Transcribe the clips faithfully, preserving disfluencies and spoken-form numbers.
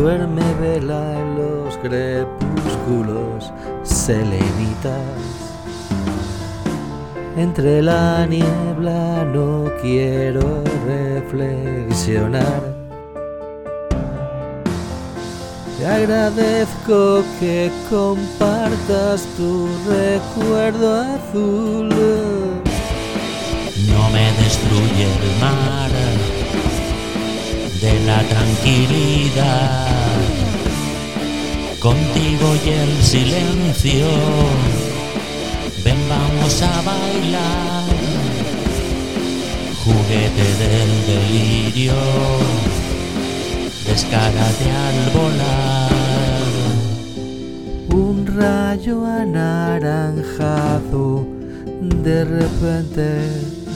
duerme vela en los crepúsculos selenitas. Entre la niebla no quiero reflexionar. Te agradezco que compartas tu recuerdo azul. No me destruye el mar de la tranquilidad. Contigo y el silencio, ven vamos a bailar. Juguete del delirio, descárate al volar. Un rayo anaranjado de repente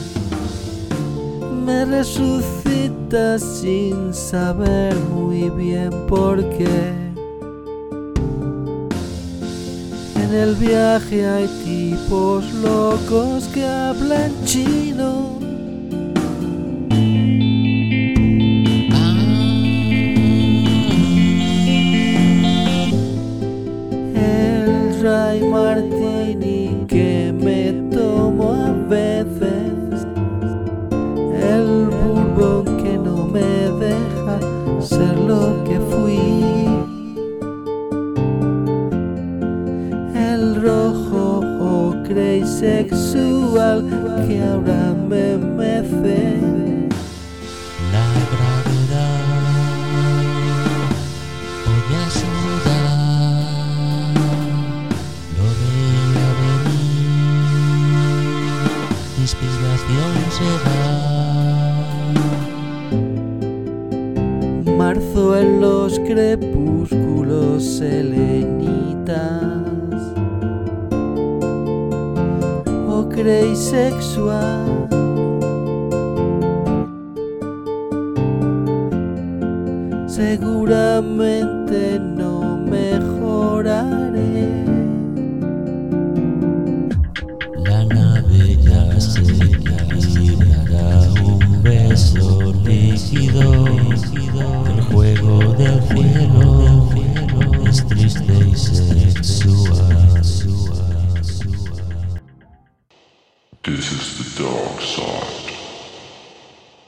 me resucita sin saber muy bien por qué. En el viaje hay tipos locos que hablan chino. El dry martini que me tomo a veces, el bourbon que no me deja ser lo que fui, el rojo ocre y sexual que ahora me mece. La gravedad podía sudar, lo veía venir, mi inspiración se va. Marzo en los crepúsculos selenitas, ocre y sexual. Seguramente no mejoraré. La nave ya se librará un beso líquido. El juego del cielo es triste y sexual. This is the dark side.